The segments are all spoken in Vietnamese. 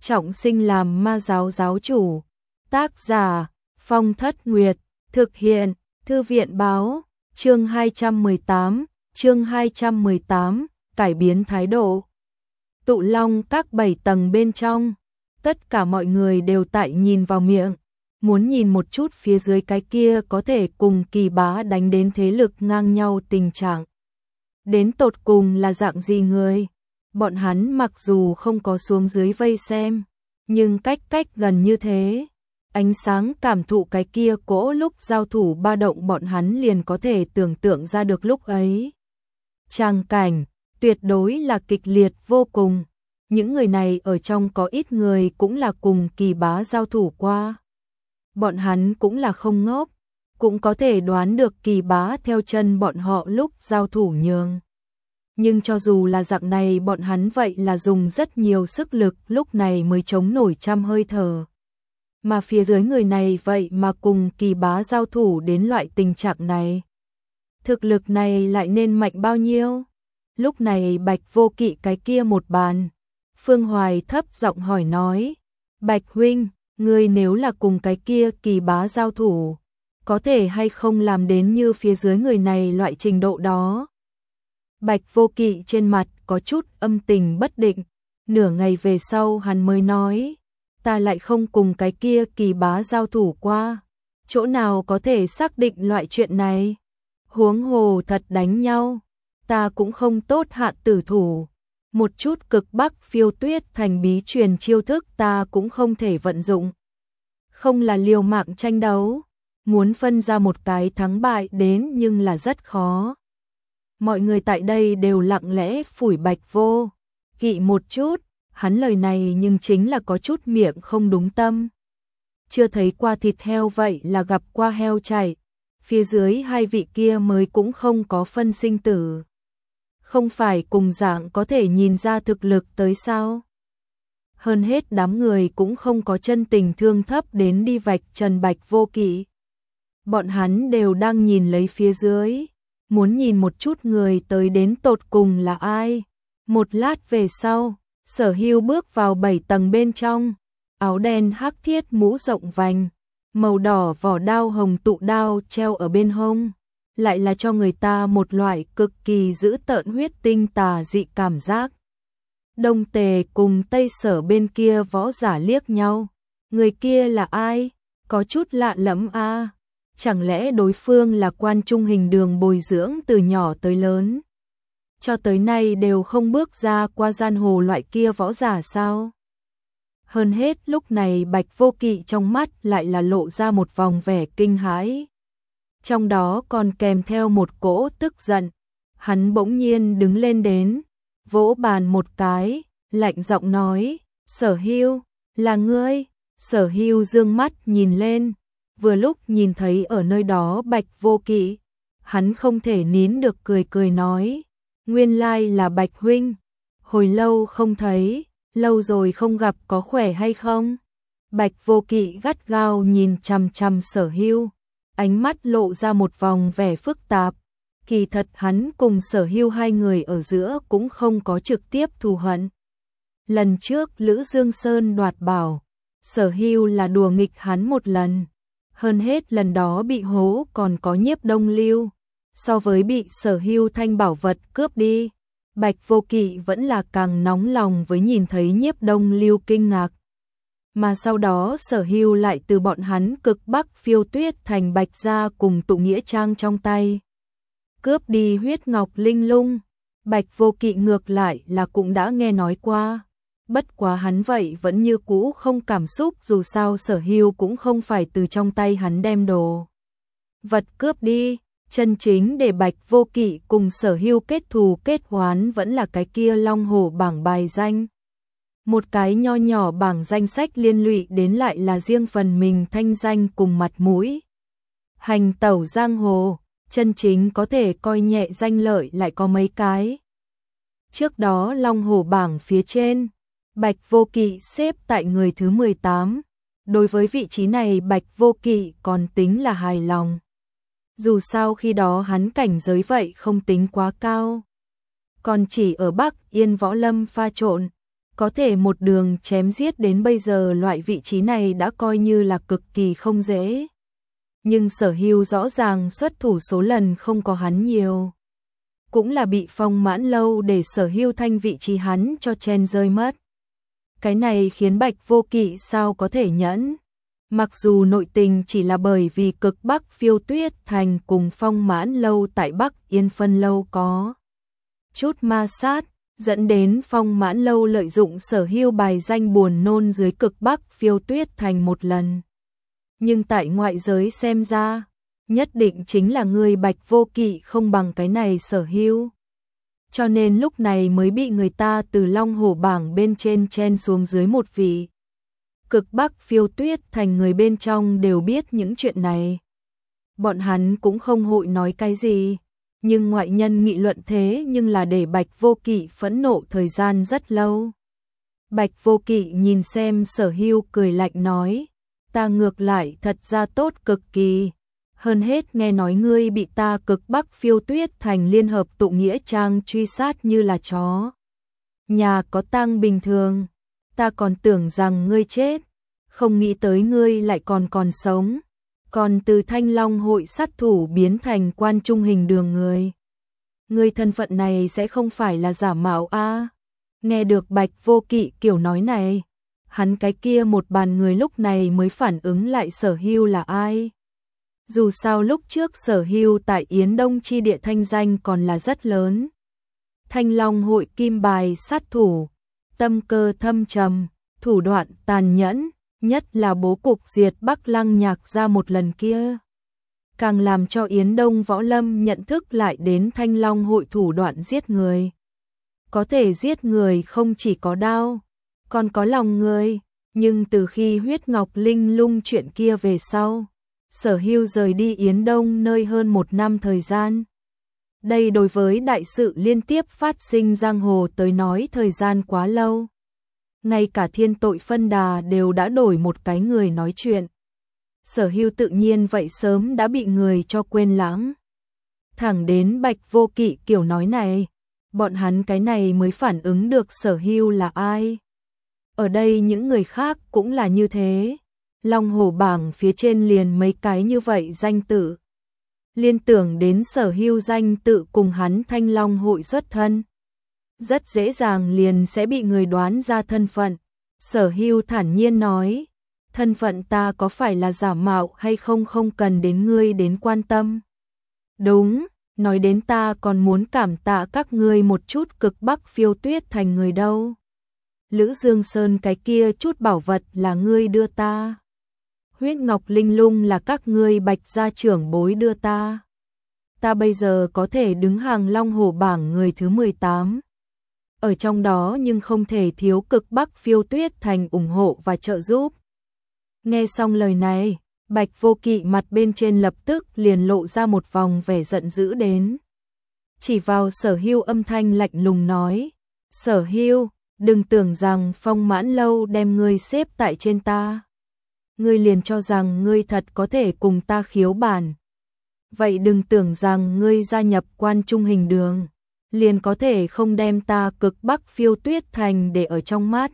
trọng sinh làm ma giáo giáo chủ. Tác giả Phong Thất Nguyệt. Thực hiện Thư viện báo. Chương 218, cải biến thái độ. Tụ Long các 7 tầng bên trong, tất cả mọi người đều tại nhìn vào miệng, muốn nhìn một chút phía dưới cái kia có thể cùng Kỳ Bá đánh đến thế lực ngang nhau tình trạng. Đến tột cùng là dạng gì người? Bọn hắn mặc dù không có xuống dưới vây xem, nhưng cách gần như thế, ánh sáng cảm thụ cái kia cỗ lúc giao thủ ba động bọn hắn liền có thể tưởng tượng ra được lúc ấy. Tràng cảnh tuyệt đối là kịch liệt vô cùng. Những người này ở trong có ít người cũng là cùng Kỳ Bá giao thủ qua. Bọn hắn cũng là không ngốc, cũng có thể đoán được Kỳ Bá theo chân bọn họ lúc giao thủ nhường. Nhưng cho dù là dạng này bọn hắn vậy là dùng rất nhiều sức lực lúc này mới chống nổi trăm hơi thở. Mà phía dưới người này vậy mà cùng Kỳ Bá giao thủ đến loại tình trạng này. Thực lực này lại nên mạnh bao nhiêu? Lúc này Bạch Vô Kỵ cái kia một bàn. Phương Hoài thấp giọng hỏi nói, Bạch huynh, ngươi nếu là cùng cái kia Kỳ Bá giao thủ, có thể hay không làm đến như phía dưới người này loại trình độ đó? Bạch Vô Kỵ trên mặt có chút âm tình bất định, nửa ngày về sau hắn mới nói, ta lại không cùng cái kia Kỳ Bá giao thủ qua, chỗ nào có thể xác định loại chuyện này? Huống hồ thật đánh nhau, ta cũng không tốt hạ tử thủ. Một chút cực bắc phiêu tuyết thành bí truyền chiêu thức ta cũng không thể vận dụng. Không là liều mạng tranh đấu, muốn phân ra một cái thắng bại đến nhưng là rất khó. Mọi người tại đây đều lặng lẽ phủi Bạch Vô Kỵ một chút, hắn lời này nhưng chính là có chút miệng không đúng tâm. Chưa thấy qua thịt heo vậy là gặp qua heo chạy, phía dưới hai vị kia mới cũng không có phân sinh tử. Không phải cùng dạng có thể nhìn ra thực lực tới sao? Hơn hết đám người cũng không có chân tình thương thấp đến đi vạch trần Bạch Vô Kỵ. Bọn hắn đều đang nhìn lấy phía dưới, muốn nhìn một chút người tới đến tột cùng là ai. Một lát về sau, Sở Hưu bước vào 7 tầng bên trong, áo đen hắc thiết mũ rộng vành, màu đỏ vỏ đao hồng tụ đao treo ở bên hông. Lại là cho người ta một loại cực kỳ dữ tợn huyết tinh tà dị cảm giác. Đông Tề cùng Tây Sở bên kia võ giả liếc nhau. Người kia là ai? Có chút lạ lẫm a. Chẳng lẽ đối phương là Quan Trung Hình Đường bồi dưỡng từ nhỏ tới lớn? Cho tới nay đều không bước ra qua giang hồ loại kia võ giả sao? Hơn hết lúc này Bạch Vô Kỵ trong mắt lại là lộ ra một vòng vẻ kinh hãi. Trong đó còn kèm theo một cỗ tức giận. Hắn bỗng nhiên đứng lên đến, vỗ bàn một cái, lạnh giọng nói, Sở Hưu, là ngươi? Sở Hưu dương mắt nhìn lên, vừa lúc nhìn thấy ở nơi đó Bạch Vô Kỵ, hắn không thể nín được cười nói, nguyên lai là Bạch huynh, hồi lâu không thấy, lâu rồi không gặp có khỏe hay không? Bạch Vô Kỵ gắt gao nhìn chằm chằm Sở Hưu, ánh mắt lộ ra một vòng vẻ phức tạp. Kỳ thật hắn cùng Sở Hưu hai người ở giữa cũng không có trực tiếp thù hận. Lần trước Lữ Dương Sơn đoạt bảo, Sở Hưu là đùa nghịch hắn một lần. Hơn hết lần đó bị hố còn có Nhiếp Đông Lưu. So với bị Sở Hưu thanh bảo vật cướp đi, Bạch Vô Kỵ vẫn là càng nóng lòng với nhìn thấy Nhiếp Đông Lưu kinh ngạc. Mà sau đó Sở Hưu lại từ bọn hắn cực bắc phiêu tuyết thành Bạch Gia cùng tụ nghĩa trang trong tay. Cướp đi huyết ngọc linh lung, Bạch Vô Kỵ ngược lại là cũng đã nghe nói qua. Bất quá hắn vậy vẫn như cũ không cảm xúc, dù sao Sở Hưu cũng không phải từ trong tay hắn đem đồ vật cướp đi. Chân chính để Bạch Vô Kỵ cùng Sở Hưu kết thù kết oán vẫn là cái kia long hổ bảng bài danh. Một cái nho nhỏ bảng danh sách liên lụy đến lại là riêng phần mình thanh danh cùng mặt mũi. Hành tẩu giang hồ, chân chính có thể coi nhẹ danh lợi lại có mấy cái. Trước đó long hổ bảng phía trên, Bạch Vô Kỵ xếp tại người thứ 18. Đối với vị trí này Bạch Vô Kỵ còn tính là hài lòng. Dù sao khi đó hắn cảnh giới vậy không tính quá cao. Còn chỉ ở Bắc Yên Võ Lâm pha trộn, Có thể một đường chém giết đến bây giờ, loại vị trí này đã coi như là cực kỳ không dễ. Nhưng Sở Hưu rõ ràng xuất thủ số lần không có hắn nhiều. Cũng là bị Phong Mãn Lâu để Sở Hưu thanh vị trí hắn cho chen rơi mất. Cái này khiến Bạch Vô Kỵ sao có thể nhẫn. Mặc dù nội tình chỉ là bởi vì cực Bắc Phiêu Tuyết Thành cùng Phong Mãn Lâu tại Bắc Yên Phân Lâu có chút ma sát, dẫn đến Phong Mãn Lâu lợi dụng Sở Hưu bài danh buồn nôn dưới cực Bắc Phiêu Tuyết Thành một lần. Nhưng tại ngoại giới xem ra, nhất định chính là người Bạch Vô Kỵ không bằng cái này Sở Hưu. Cho nên lúc này mới bị người ta từ Long Hổ bảng bên trên chen xuống dưới một vị. Cực Bắc Phiêu Tuyết Thành người bên trong đều biết những chuyện này. Bọn hắn cũng không hội nói cái gì, nhưng ngoại nhân nghị luận thế nhưng là để Bạch Vô Kỵ phẫn nộ thời gian rất lâu. Bạch Vô Kỵ nhìn xem Sở Hưu cười lạnh nói, ta ngược lại thật ra tốt cực kỳ. Hơn hết nghe nói ngươi bị ta cực Bắc Phiêu Tuyết Thành liên hợp tụ nghĩa trang truy sát như là chó nhà có tang bình thường. Ta còn tưởng rằng ngươi chết, không nghĩ tới ngươi lại còn sống, còn từ Thanh Long hội sát thủ biến thành Quan Trung Hình Đường người. Ngươi thân phận này sẽ không phải là giả mạo a? Nghe được Bạch Vô Kỵ kiểu nói này, hắn cái kia một bàn người lúc này mới phản ứng lại Sở Hưu là ai. Dù sao lúc trước Sở Hưu tại Yến Đông chi địa thanh danh còn là rất lớn. Thanh Long hội kim bài sát thủ, tâm cơ thâm trầm, thủ đoạn tàn nhẫn, nhất là bố cục diệt Bắc Lăng Nhạc ra một lần kia. Càng làm cho Yến Đông võ lâm nhận thức lại đến Thanh Long hội thủ đoạn giết người. Có thể giết người không chỉ có đao, còn có lòng người, nhưng từ khi huyết ngọc linh lung chuyện kia về sau, Sở Hưu rời đi Yến Đông nơi hơn 1 năm thời gian. Đây đối với đại sự liên tiếp phát sinh giang hồ tới nói thời gian quá lâu. Ngay cả Thiên Tội Phân Đà đều đã đổi một cái người nói chuyện. Sở Hưu tự nhiên vậy sớm đã bị người cho quên lãng. Thẳng đến Bạch Vô Kỵ kiểu nói này, bọn hắn cái này mới phản ứng được Sở Hưu là ai. Ở đây những người khác cũng là như thế. Long Hổ bảng phía trên liền mấy cái như vậy danh tự. Liên tưởng đến Sở Hưu danh tự cùng hắn Thanh Long hội xuất thân. Rất dễ dàng liền sẽ bị người đoán ra thân phận. Sở Hưu thản nhiên nói, thân phận ta có phải là giả mạo hay không không cần đến ngươi đến quan tâm. Đúng, nói đến ta còn muốn cảm tạ các ngươi một chút cực Bắc Phiêu Tuyết Thành người đâu. Lữ Dương Sơn cái kia chút bảo vật là ngươi đưa ta. Huyết Ngọc Linh Lung là các ngươi Bạch gia trưởng bối đưa ta. Ta bây giờ có thể đứng hàng Long Hổ bảng người thứ 18. Ở trong đó nhưng không thể thiếu cực Bắc Phiêu Tuyết Thành ủng hộ và trợ giúp. Nghe xong lời này, Bạch Vô Kỵ mặt bên trên lập tức liền lộ ra một vòng vẻ giận dữ đến. Chỉ vào Sở Hưu âm thanh lạnh lùng nói, Sở Hưu, đừng tưởng rằng Phong Mãn Lâu đem ngươi xếp tại trên ta. Ngươi liền cho rằng ngươi thật có thể cùng ta khiếu bản. Vậy đừng tưởng rằng ngươi gia nhập Quan Trung Hình Đường, liền có thể không đem ta cực Bắc Phiêu Tuyết Thành để ở trong mắt.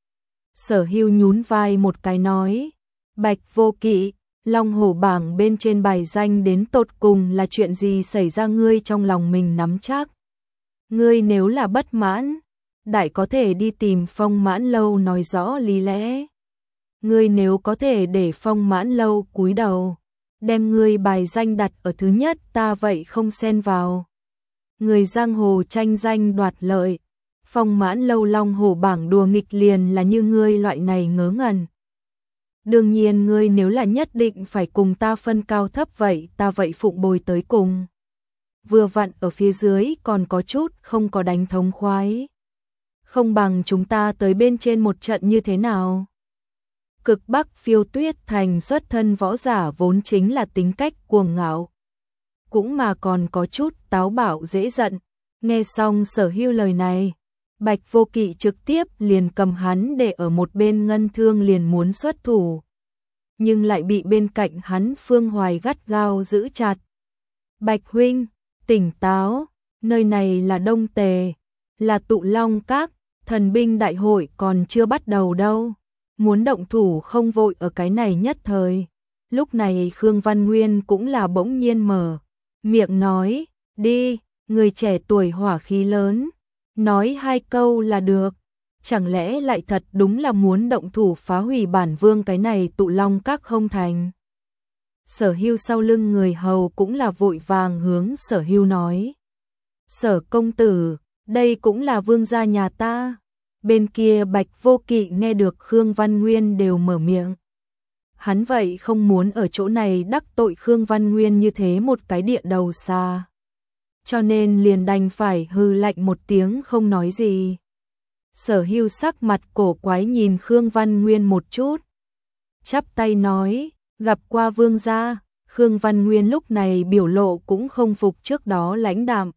Sở Hưu nhún vai một cái nói, Bạch Vô Kỵ, Long Hổ bảng bên trên bài danh đến tột cùng là chuyện gì xảy ra ngươi trong lòng mình nắm chắc. Ngươi nếu là bất mãn, đại có thể đi tìm Phong Mãn Lâu nói rõ lý lẽ. Ngươi nếu có thể để Phong Mãn Lâu cúi đầu, đem ngươi bài danh đặt ở thứ nhất ta vậy không xen vào. Người giang hồ tranh danh đoạt lợi, Phong Mãn Lâu Long Hổ bảng đùa nghịch liền là như ngươi loại này ngớ ngẩn. Đương nhiên ngươi nếu là nhất định phải cùng ta phân cao thấp vậy ta vậy phụng bồi tới cùng. Vừa vặn ở phía dưới còn có chút không có đánh thống khoái. Không bằng chúng ta tới bên trên một trận như thế nào? Cực Bắc Phiêu Tuyết Thành xuất thân võ giả vốn chính là tính cách cuồng ngạo. Cũng mà còn có chút táo bạo dễ giận. Nghe xong Sở Hưu lời này, Bạch Vô Kỵ trực tiếp liền cầm hắn để ở một bên ngân thương liền muốn xuất thủ. Nhưng lại bị bên cạnh hắn Phương Hoài gắt gao giữ chặt. Bạch huynh, tỉnh táo, nơi này là Đông Tề, là Tụ Long Các, Thần binh đại hội còn chưa bắt đầu đâu, muốn động thủ không vội ở cái này nhất thời. Lúc này Khương Văn Nguyên cũng là bỗng nhiên mở miệng nói, đi, người trẻ tuổi hỏa khí lớn, nói 2 câu là được, chẳng lẽ lại thật đúng là muốn động thủ phá hủy bản vương cái này Tụ Long Các không thành. Sở Hưu sau lưng người hầu cũng là vội vàng hướng Sở Hưu nói, Sở công tử, đây cũng là vương gia nhà ta. Bên kia Bạch Vô Kỵ nghe được Khương Văn Nguyên đều mở miệng. Hắn vậy không muốn ở chỗ này đắc tội Khương Văn Nguyên như thế một cái địa đầu xa. Cho nên liền đành phải hừ lạnh một tiếng không nói gì. Sở Hưu sắc mặt cổ quái nhìn Khương Văn Nguyên một chút. Chắp tay nói, gặp qua vương gia. Khương Văn Nguyên lúc này biểu lộ cũng không phục trước đó lãnh đạm.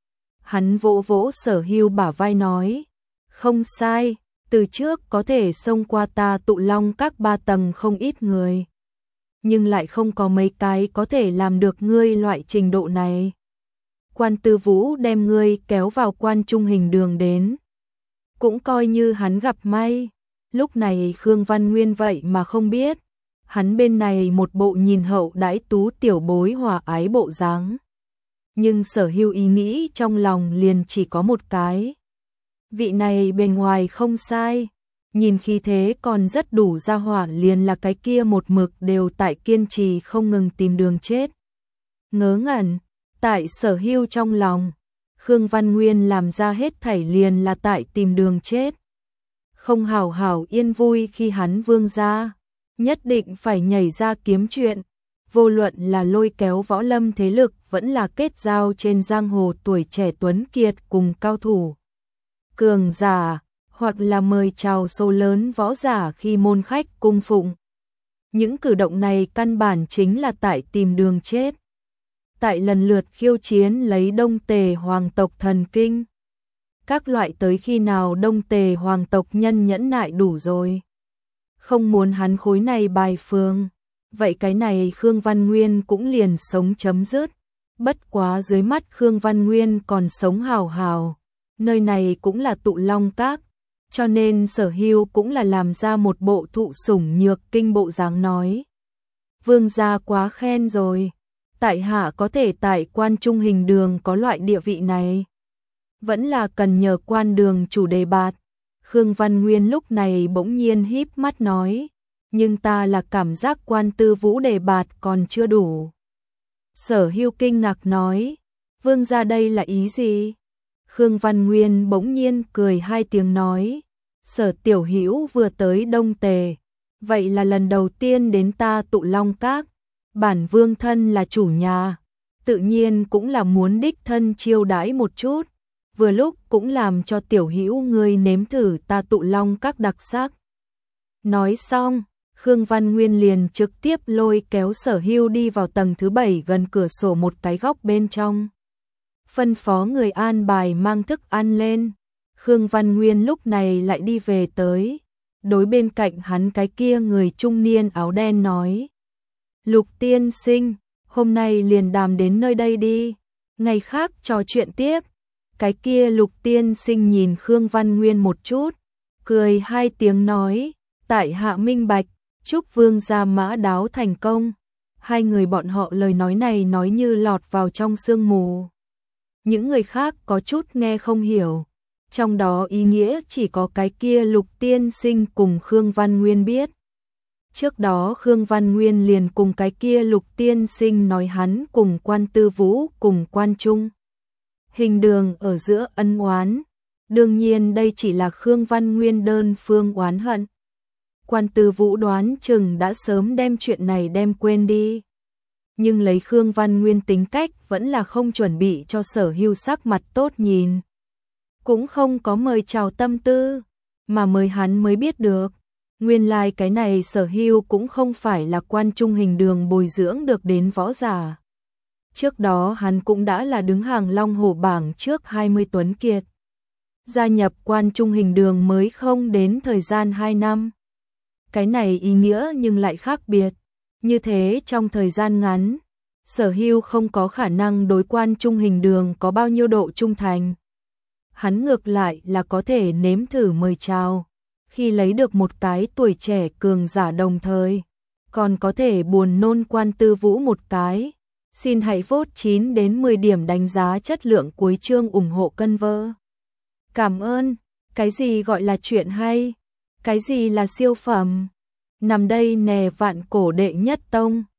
Hắn vỗ vỗ Sở Hưu bả vai nói, không sai, từ trước có thể xông qua ta Tụ Long Các 3 tầng không ít người. Nhưng lại không có mấy cái có thể làm được ngươi loại trình độ này. Quan Tư Vũ đem ngươi kéo vào Quan Trung Hình Đường đến. Cũng coi như hắn gặp may. Lúc này Khương Văn Nguyên vậy mà không biết. Hắn bên này một bộ nhìn hậu đãi tú tiểu bối hòa ái bộ dáng. Nhưng Sở Hưu ý nghĩ trong lòng liền chỉ có một cái. Vị này bề ngoài không sai, nhìn khí thế còn rất đủ ra hỏa, liền là cái kia một mực đều tại kiên trì không ngừng tìm đường chết. Ngớ ngẩn, tại Sở Hưu trong lòng, Khương Văn Nguyên làm ra hết thảy liền là tại tìm đường chết. Không hảo hảo yên vui khi hắn vương gia, nhất định phải nhảy ra kiếm chuyện. Vô luận là lôi kéo võ lâm thế lực vẫn là kết giao trên giang hồ tuổi trẻ tuấn kiệt cùng cao thủ cường giả, hoặc là mời chào số lớn võ giả khi môn khách cung phụng. Những cử động này căn bản chính là tại tìm đường chết. Tại lần lượt khiêu chiến lấy Đông Tề hoàng tộc thần kinh. Các loại tới khi nào Đông Tề hoàng tộc nhân nhẫn nại đủ rồi. Không muốn hắn khối này bài phương. Vậy cái này Khương Văn Nguyên cũng liền sống chấm dứt. Bất quá dưới mắt Khương Văn Nguyên còn sống hào hào. Nơi này cũng là Tụ Long Các, cho nên Sở Hưu cũng là làm ra một bộ thụ sủng nhược kinh bộ dáng nói. Vương gia quá khen rồi, tại hạ có thể tại Quan Trung Hình Đường có loại địa vị này. Vẫn là cần nhờ quan đường chủ đề bạt. Khương Văn Nguyên lúc này bỗng nhiên híp mắt nói, nhưng ta là cảm giác Quan Tư Vũ đề bạt còn chưa đủ. Sở Hưu kinh ngạc nói, vương gia đây là ý gì? Khương Văn Nguyên bỗng nhiên cười 2 tiếng nói, Sở tiểu hữu vừa tới Đông Tề, vậy là lần đầu tiên đến ta Tụ Long Các, bản vương thân là chủ nhà, tự nhiên cũng là muốn đích thân chiêu đãi một chút, vừa lúc cũng làm cho tiểu hữu ngươi nếm thử ta Tụ Long Các đặc sắc. Nói xong, Khương Văn Nguyên liền trực tiếp lôi kéo Sở Hưu đi vào tầng thứ 7 gần cửa sổ một cái góc bên trong. Phân phó người an bài mang thức ăn lên. Khương Văn Nguyên lúc này lại đi về tới. Đối bên cạnh hắn cái kia người trung niên áo đen nói. Lục tiên sinh, hôm nay liền đàm đến nơi đây đi. Ngày khác trò chuyện tiếp. Cái kia Lục tiên sinh nhìn Khương Văn Nguyên một chút. Cười 2 tiếng nói. Tại hạ minh bạch, chúc vương gia mã đáo thành công. 2 người bọn họ lời nói này nói như lọt vào trong sương mù. Những người khác có chút nghe không hiểu. Trong đó ý nghĩa chỉ có cái kia Lục tiên sinh cùng Khương Văn Nguyên biết. Trước đó Khương Văn Nguyên liền cùng cái kia Lục tiên sinh nói hắn cùng Quan Tư Vũ cùng Quan Trung Hình Đường ở giữa ân oán. Đương nhiên đây chỉ là Khương Văn Nguyên đơn phương oán hận. Quan Tư Vũ đoán chừng đã sớm đem chuyện này đem quên đi. Nhưng lấy Khương Văn Nguyên tính cách vẫn là không chuẩn bị cho Sở Hưu sắc mặt tốt nhìn. Cũng không có mời chào tâm tư, mà mời hắn mới biết được. Nguyên lai cái này Sở Hưu cũng không phải là Quan Trung Hình Đường bồi dưỡng được đến võ giả. Trước đó hắn cũng đã là đứng hàng Long Hổ bảng trước 20 tuấn kiệt. Gia nhập Quan Trung Hình Đường mới không đến thời gian 2 năm. Cái này ý nghĩa nhưng lại khác biệt. Như thế trong thời gian ngắn, Sở Hưu không có khả năng đối Quan Trung Hình Đường có bao nhiêu độ trung thành. hắn ngược lại là có thể nếm thử mời chào. Khi lấy được một cái tuổi trẻ cường giả đồng thời, còn có thể buồn nôn Quan Tư Vũ một cái. Xin hãy vote 9 đến 10 điểm đánh giá chất lượng cuối chương ủng hộ cân vơ. Cảm ơn. Cái gì gọi là chuyện hay? Cái gì là siêu phẩm? Nằm đây nè vạn cổ đệ nhất tông.